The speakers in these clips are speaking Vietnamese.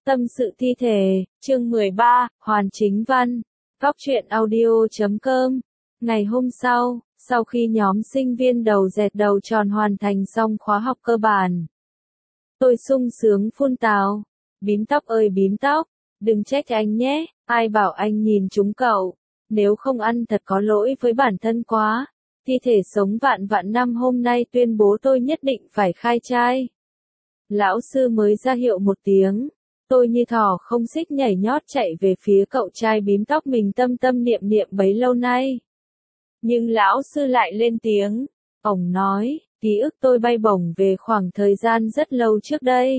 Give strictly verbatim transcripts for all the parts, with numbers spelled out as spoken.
Tâm sự thi thể, chương mười ba, Hoàn Chính Văn, Góc truyện audio chấm com. Ngày hôm sau, sau khi nhóm sinh viên đầu dẹt đầu tròn hoàn thành xong khóa học cơ bản, tôi sung sướng phun tào. Bím tóc ơi bím tóc, đừng trách anh nhé, ai bảo anh nhìn chúng cậu, nếu không ăn thật có lỗi với bản thân quá. Thi thể sống vạn vạn năm hôm nay tuyên bố tôi nhất định phải khai trai. Lão sư mới ra hiệu một tiếng. Tôi như thỏ không xích nhảy nhót chạy về phía cậu trai bím tóc mình tâm tâm niệm niệm bấy lâu nay. Nhưng lão sư lại lên tiếng. Ổng nói, ký ức tôi bay bổng về khoảng thời gian rất lâu trước đây.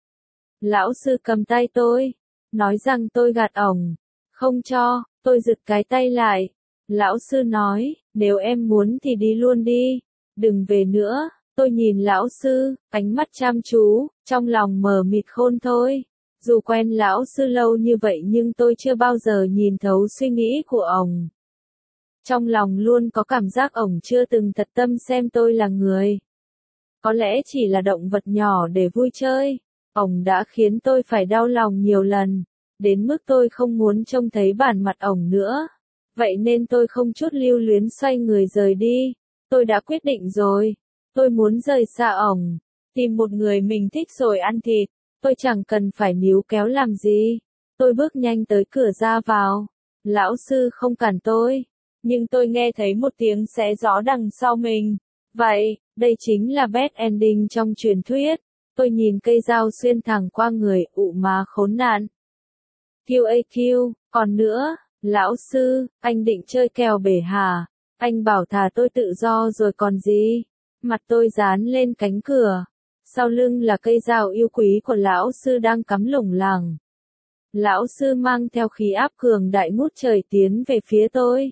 Lão sư cầm tay tôi, nói rằng tôi gạt ổng. Không cho, tôi giật cái tay lại. Lão sư nói, nếu em muốn thì đi luôn đi, đừng về nữa. Tôi nhìn lão sư, ánh mắt chăm chú, trong lòng mờ mịt khôn thôi. Dù quen lão sư lâu như vậy nhưng tôi chưa bao giờ nhìn thấu suy nghĩ của ổng. Trong lòng luôn có cảm giác ổng chưa từng thật tâm xem tôi là người. Có lẽ chỉ là động vật nhỏ để vui chơi. Ổng đã khiến tôi phải đau lòng nhiều lần, đến mức tôi không muốn trông thấy bản mặt ổng nữa. Vậy nên tôi không chút lưu luyến xoay người rời đi. Tôi đã quyết định rồi. Tôi muốn rời xa ổng, tìm một người mình thích rồi ăn thịt. Tôi chẳng cần phải níu kéo làm gì. Tôi bước nhanh tới cửa ra vào. Lão sư không cản tôi. Nhưng tôi nghe thấy một tiếng xé gió đằng sau mình. Vậy, đây chính là bad ending trong truyền thuyết. Tôi nhìn cây dao xuyên thẳng qua người, ụ má khốn nạn. quy a quy, còn nữa, lão sư, anh định chơi kèo bể hả? Anh bảo thả tôi tự do rồi còn gì? Mặt tôi dán lên cánh cửa. Sau lưng là cây dao yêu quý của lão sư đang cắm lủng lẳng. Lão sư mang theo khí áp cường đại ngút trời tiến về phía tôi.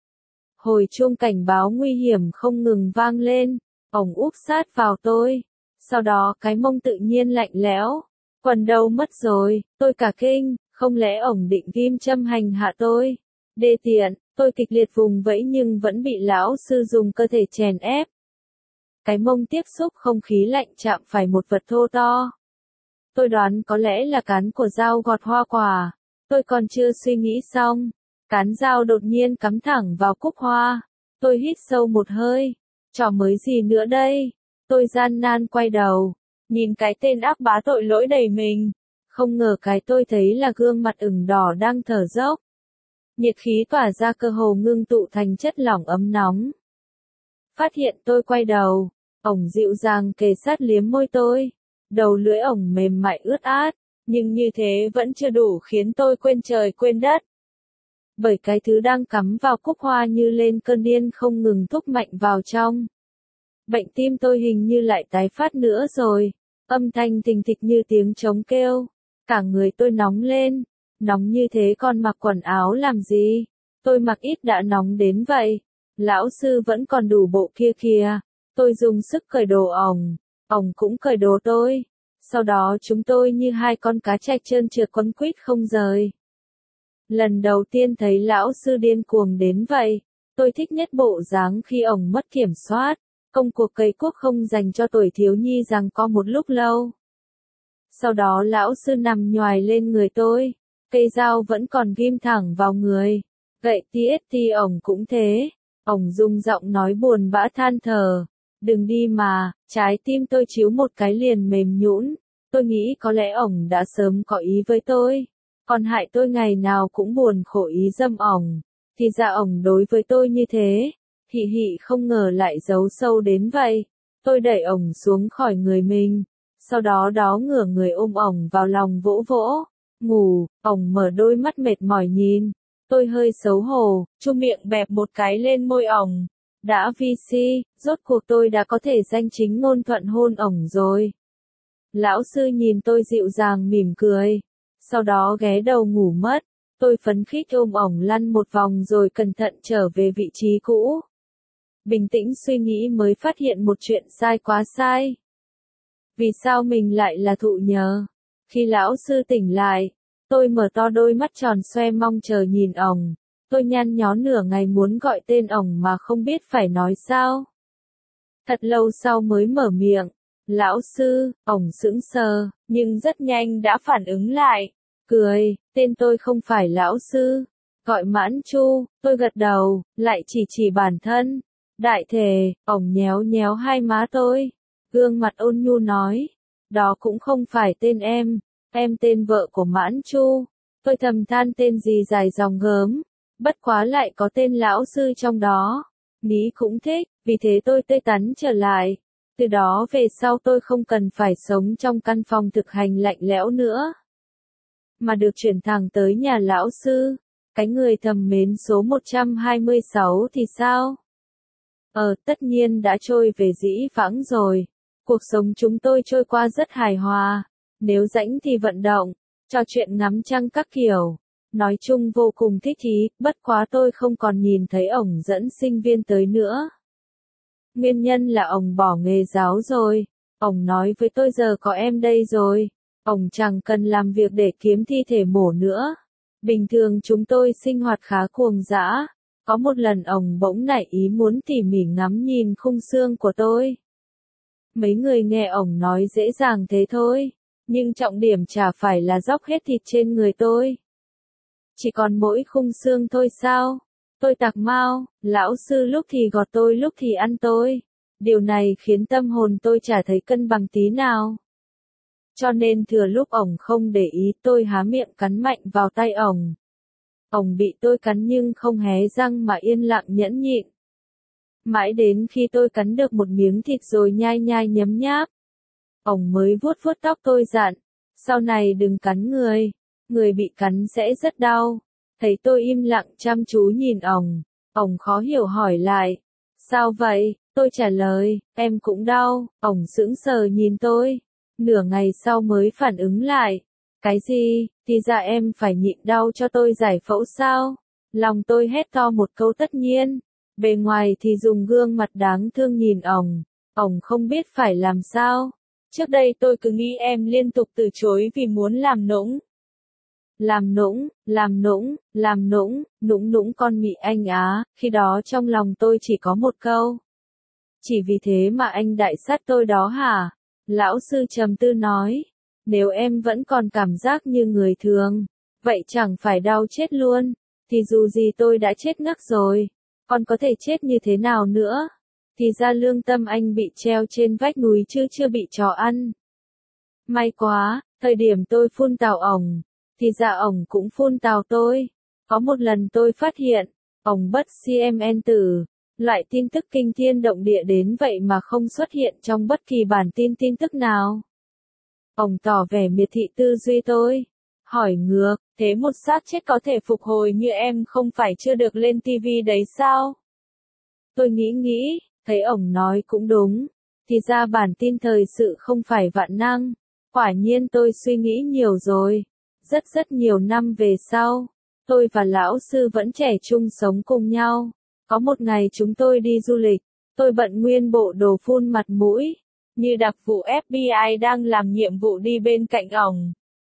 Hồi chuông cảnh báo nguy hiểm không ngừng vang lên, ổng úp sát vào tôi. Sau đó cái mông tự nhiên lạnh lẽo. Quần đâu mất rồi, tôi cả kinh, không lẽ ổng định ghim châm hành hạ tôi? Đê tiện, tôi kịch liệt vùng vẫy nhưng vẫn bị lão sư dùng cơ thể chèn ép. Cái mông tiếp xúc không khí lạnh chạm phải một vật thô to. Tôi đoán có lẽ là cán của dao gọt hoa quả. Tôi còn chưa suy nghĩ xong. Cán dao đột nhiên cắm thẳng vào cúc hoa. Tôi hít sâu một hơi. Trò mới gì nữa đây? Tôi gian nan quay đầu. Nhìn cái tên ác bá tội lỗi đầy mình. Không ngờ cái tôi thấy là gương mặt ửng đỏ đang thở dốc. Nhiệt khí tỏa ra cơ hồ ngưng tụ thành chất lỏng ấm nóng. Phát hiện tôi quay đầu. Ổng dịu dàng kề sát liếm môi tôi. Đầu lưỡi ổng mềm mại ướt át, nhưng như thế vẫn chưa đủ khiến tôi quên trời quên đất. Bởi cái thứ đang cắm vào cúc hoa như lên cơn điên không ngừng thúc mạnh vào trong. Bệnh tim tôi hình như lại tái phát nữa rồi. Âm thanh thình thịch như tiếng trống kêu. Cả người tôi nóng lên. Nóng như thế còn mặc quần áo làm gì? Tôi mặc ít đã nóng đến vậy. Lão sư vẫn còn đủ bộ kia kìa. Tôi dùng sức cởi đồ ổng, ổng cũng cởi đồ tôi. Sau đó chúng tôi như hai con cá trạch trơn trượt quấn quýt không rời. Lần đầu tiên thấy lão sư điên cuồng đến vậy, tôi thích nhất bộ dáng khi ổng mất kiểm soát. Công cuộc cày cuốc không dành cho tuổi thiếu nhi rằng có một lúc lâu. Sau đó lão sư nằm nhoài lên người tôi, cây dao vẫn còn ghim thẳng vào người. Gậy tê ét tê ổng cũng thế. Ổng dùng giọng nói buồn bã than thở. Đừng đi mà, trái tim tôi chiếu một cái liền mềm nhũn. Tôi nghĩ có lẽ ổng đã sớm có ý với tôi. Còn hại tôi ngày nào cũng buồn khổ ý dâm ổng. Thì ra ổng đối với tôi như thế. Hị hị không ngờ lại giấu sâu đến vậy. Tôi đẩy ổng xuống khỏi người mình. Sau đó đó ngửa người ôm ổng vào lòng vỗ vỗ. Ngủ, ổng mở đôi mắt mệt mỏi nhìn. Tôi hơi xấu hổ, chu miệng bẹp một cái lên môi ổng. Đã vi si, rốt cuộc tôi đã có thể danh chính ngôn thuận hôn ổng rồi. Lão sư nhìn tôi dịu dàng mỉm cười. Sau đó ghé đầu ngủ mất. Tôi phấn khích ôm ổng lăn một vòng rồi cẩn thận trở về vị trí cũ. Bình tĩnh suy nghĩ mới phát hiện một chuyện sai quá sai. Vì sao mình lại là thụ nhờ? Khi lão sư tỉnh lại, tôi mở to đôi mắt tròn xoe mong chờ nhìn ổng. Tôi nhăn nhó nửa ngày muốn gọi tên ổng mà không biết phải nói sao. Thật lâu sau mới mở miệng. Lão sư, ổng sững sờ, nhưng rất nhanh đã phản ứng lại. Cười, tên tôi không phải lão sư. Gọi Mãn Chu, tôi gật đầu, lại chỉ chỉ bản thân. Đại thể, ổng nhéo nhéo hai má tôi. Gương mặt ôn nhu nói. Đó cũng không phải tên em. Em tên vợ của Mãn Chu. Tôi thầm than tên gì dài dòng gớm. Bất quá lại có tên lão sư trong đó. Ní cũng thích, vì thế tôi tươi tắn trở lại. Từ đó về sau tôi không cần phải sống trong căn phòng thực hành lạnh lẽo nữa. Mà được chuyển thẳng tới nhà lão sư. Cái người thầm mến số một trăm hai mươi sáu thì sao? Ờ, tất nhiên đã trôi về dĩ vãng rồi. Cuộc sống chúng tôi trôi qua rất hài hòa. Nếu rảnh thì vận động, trò chuyện ngắm trăng các kiểu. Nói chung vô cùng thích thú, bất quá tôi không còn nhìn thấy ổng dẫn sinh viên tới nữa. Nguyên nhân là ổng bỏ nghề giáo rồi. Ổng nói với tôi giờ có em đây rồi. Ổng chẳng cần làm việc để kiếm thi thể mổ nữa. Bình thường chúng tôi sinh hoạt khá cuồng dã. Có một lần ổng bỗng nảy ý muốn tỉ mỉ ngắm nhìn khung xương của tôi. Mấy người nghe ổng nói dễ dàng thế thôi. Nhưng trọng điểm chả phải là róc hết thịt trên người tôi. Chỉ còn mỗi khung xương thôi sao? Tôi tạc mau, lão sư lúc thì gọt tôi lúc thì ăn tôi. Điều này khiến tâm hồn tôi chả thấy cân bằng tí nào. Cho nên thừa lúc ổng không để ý tôi há miệng cắn mạnh vào tay ổng. Ổng bị tôi cắn nhưng không hé răng mà yên lặng nhẫn nhịn. Mãi đến khi tôi cắn được một miếng thịt rồi nhai nhai nhấm nháp. Ổng mới vuốt vuốt tóc tôi dặn, sau này đừng cắn người, người bị cắn sẽ rất đau. Thấy tôi im lặng chăm chú nhìn ổng, ổng khó hiểu hỏi lại, sao vậy? Tôi trả lời, em cũng đau. Ổng sững sờ nhìn tôi, nửa ngày sau mới phản ứng lại, cái gì? Thì ra em phải nhịn đau cho tôi giải phẫu sao? Lòng tôi hét to một câu tất nhiên, bề ngoài thì dùng gương mặt đáng thương nhìn ổng, ổng không biết phải làm sao. Trước đây tôi cứ nghĩ em liên tục từ chối vì muốn làm nũng. Làm nũng, làm nũng, làm nũng, nũng nũng con mị anh á, khi đó trong lòng tôi chỉ có một câu. Chỉ vì thế mà anh đại sát tôi đó hả? Lão sư trầm tư nói, nếu em vẫn còn cảm giác như người thường, vậy chẳng phải đau chết luôn, thì dù gì tôi đã chết ngắc rồi, còn có thể chết như thế nào nữa? Thì ra lương tâm anh bị treo trên vách núi chứ chưa bị chó ăn. May quá, thời điểm tôi phun tào ổng, thì ra ổng cũng phun tào tôi. Có một lần tôi phát hiện, ổng bất xê em en tử, loại tin tức kinh thiên động địa đến vậy mà không xuất hiện trong bất kỳ bản tin tin tức nào. Ổng tỏ vẻ miệt thị tư duy tôi, hỏi ngược, thế một xác chết có thể phục hồi như em không phải chưa được lên ti vi đấy sao? Tôi nghĩ nghĩ, thấy ổng nói cũng đúng, thì ra bản tin thời sự không phải vạn năng. Quả nhiên tôi suy nghĩ nhiều rồi. Rất rất nhiều năm về sau, tôi và lão sư vẫn trẻ trung sống cùng nhau. Có một ngày chúng tôi đi du lịch, tôi bận nguyên bộ đồ phun mặt mũi, như đặc vụ ép bê i đang làm nhiệm vụ đi bên cạnh ổng.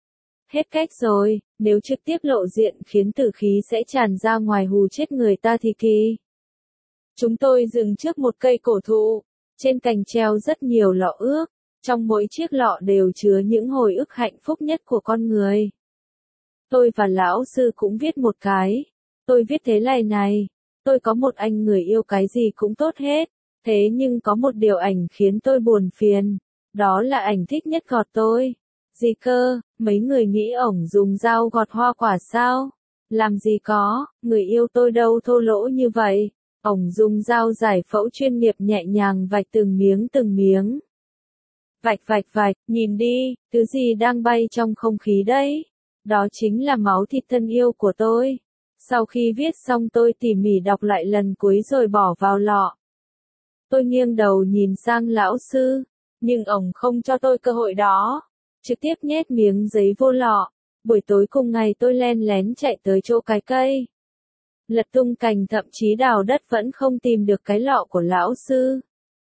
Hết cách rồi, nếu trực tiếp lộ diện khiến tử khí sẽ tràn ra ngoài hù chết người ta thì kỳ. Chúng tôi dừng trước một cây cổ thụ, trên cành treo rất nhiều lọ ước, trong mỗi chiếc lọ đều chứa những hồi ức hạnh phúc nhất của con người. Tôi và lão sư cũng viết một cái. Tôi viết thế này này, tôi có một anh người yêu cái gì cũng tốt hết, thế nhưng có một điều ảnh khiến tôi buồn phiền, đó là ảnh thích nhất gọt tôi. Gì cơ, mấy người nghĩ ổng dùng dao gọt hoa quả sao? Làm gì có, người yêu tôi đâu thô lỗ như vậy. Ổng dùng dao giải phẫu chuyên nghiệp nhẹ nhàng vạch từng miếng từng miếng. Vạch vạch vạch, nhìn đi, thứ gì đang bay trong không khí đấy? Đó chính là máu thịt thân yêu của tôi. Sau khi viết xong tôi tỉ mỉ đọc lại lần cuối rồi bỏ vào lọ. Tôi nghiêng đầu nhìn sang lão sư, nhưng ổng không cho tôi cơ hội đó. Trực tiếp nhét miếng giấy vô lọ. Buổi tối cùng ngày tôi len lén chạy tới chỗ cái cây. Lật tung cành thậm chí đào đất vẫn không tìm được cái lọ của lão sư.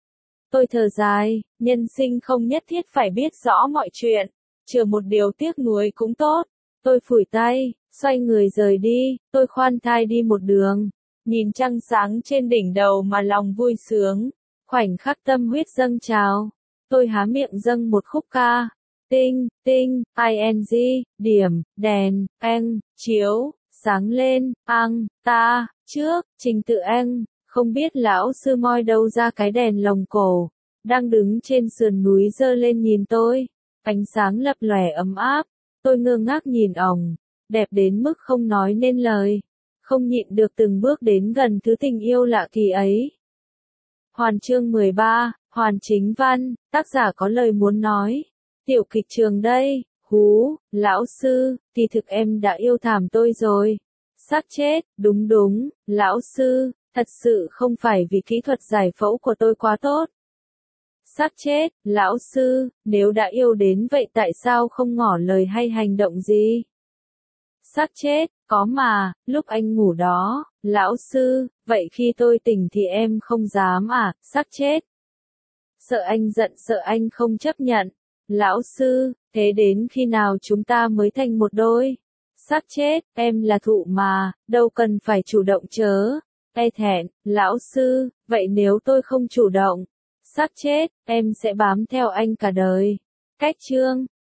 Tôi thở dài, nhân sinh không nhất thiết phải biết rõ mọi chuyện, trừ một điều tiếc nuối cũng tốt. Tôi phủi tay, xoay người rời đi, tôi khoan thai đi một đường, nhìn trăng sáng trên đỉnh đầu mà lòng vui sướng, khoảnh khắc tâm huyết dâng trào. Tôi há miệng dâng một khúc ca. Tinh, tinh, ing, điểm, đèn, eng, chiếu, sáng lên, ang, ta, trước, trình tự eng, không biết lão sư moi đâu ra cái đèn lồng cổ, đang đứng trên sườn núi giơ lên nhìn tôi, ánh sáng lập lòe ấm áp, tôi ngơ ngác nhìn ổng, đẹp đến mức không nói nên lời, không nhịn được từng bước đến gần thứ tình yêu lạ kỳ ấy. Hoàn chương mười ba, Hoàn Chính Văn, tác giả có lời muốn nói. Tiểu kịch trường đây, hú, lão sư, thì thực em đã yêu thảm tôi rồi. Xác chết, đúng đúng, lão sư, thật sự không phải vì kỹ thuật giải phẫu của tôi quá tốt. Xác chết, lão sư, nếu đã yêu đến vậy tại sao không ngỏ lời hay hành động gì? Xác chết, có mà, lúc anh ngủ đó, lão sư, vậy khi tôi tỉnh thì em không dám à, xác chết. Sợ anh giận, sợ anh không chấp nhận. Lão sư, thế đến khi nào chúng ta mới thành một đôi? Xác chết, em là thụ mà, đâu cần phải chủ động chớ. E thẹn, lão sư, vậy nếu tôi không chủ động? Xác chết, em sẽ bám theo anh cả đời. Cách chương